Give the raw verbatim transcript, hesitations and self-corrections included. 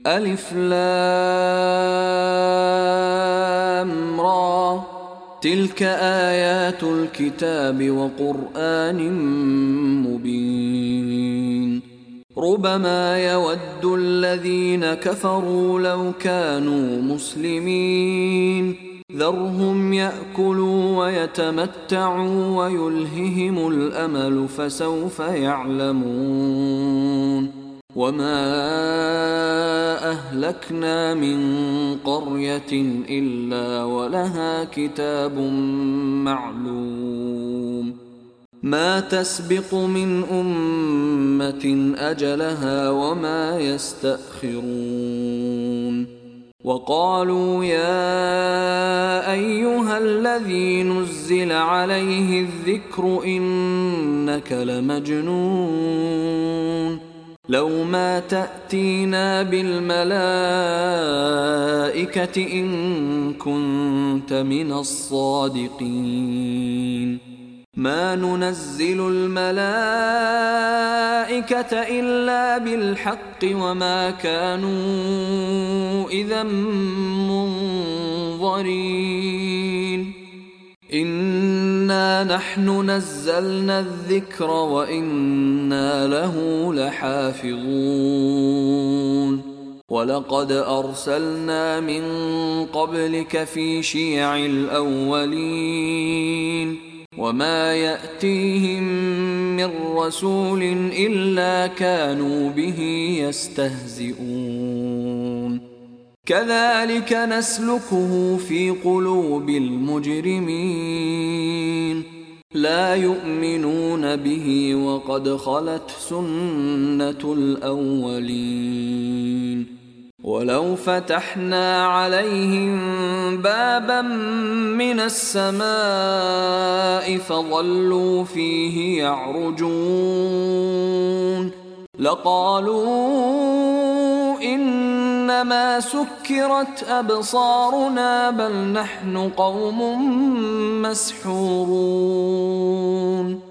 ألف لام را تلك آيات الكتاب وقرآن مبين ربما يود الذين كفروا لو كانوا مسلمين ذرهم يأكلوا ويتمتعوا ويلههم الأمل فسوف يعلمون وما أهلكنا من قرية إلا ولها كتاب معلوم ما تسبق من أمة أجلها وما يستأخرون وقالوا يا أيها الذي نزل عليه الذكر إنك لمجنون لو ما تأتينا بالملائكة إن كنت من الصادقين ما ننزل الملائكة إلا بالحق وما كانوا إذا منظرين إنا نحن نزلنا الذكر وإنا له لحافظون ولقد أرسلنا من قبلك في شيع الأولين وما يأتيهم من رسول إلا كانوا به يستهزئون كذلك نسلكه في قلوب المجرمين لا يؤمنون به وقد خلت سنة الأولين ولو فتحنا عليهم بابا من السماء فظلوا فيه يعرجون لقالوا إنما سكرت أبصارنا بل نحن قوم مسحورون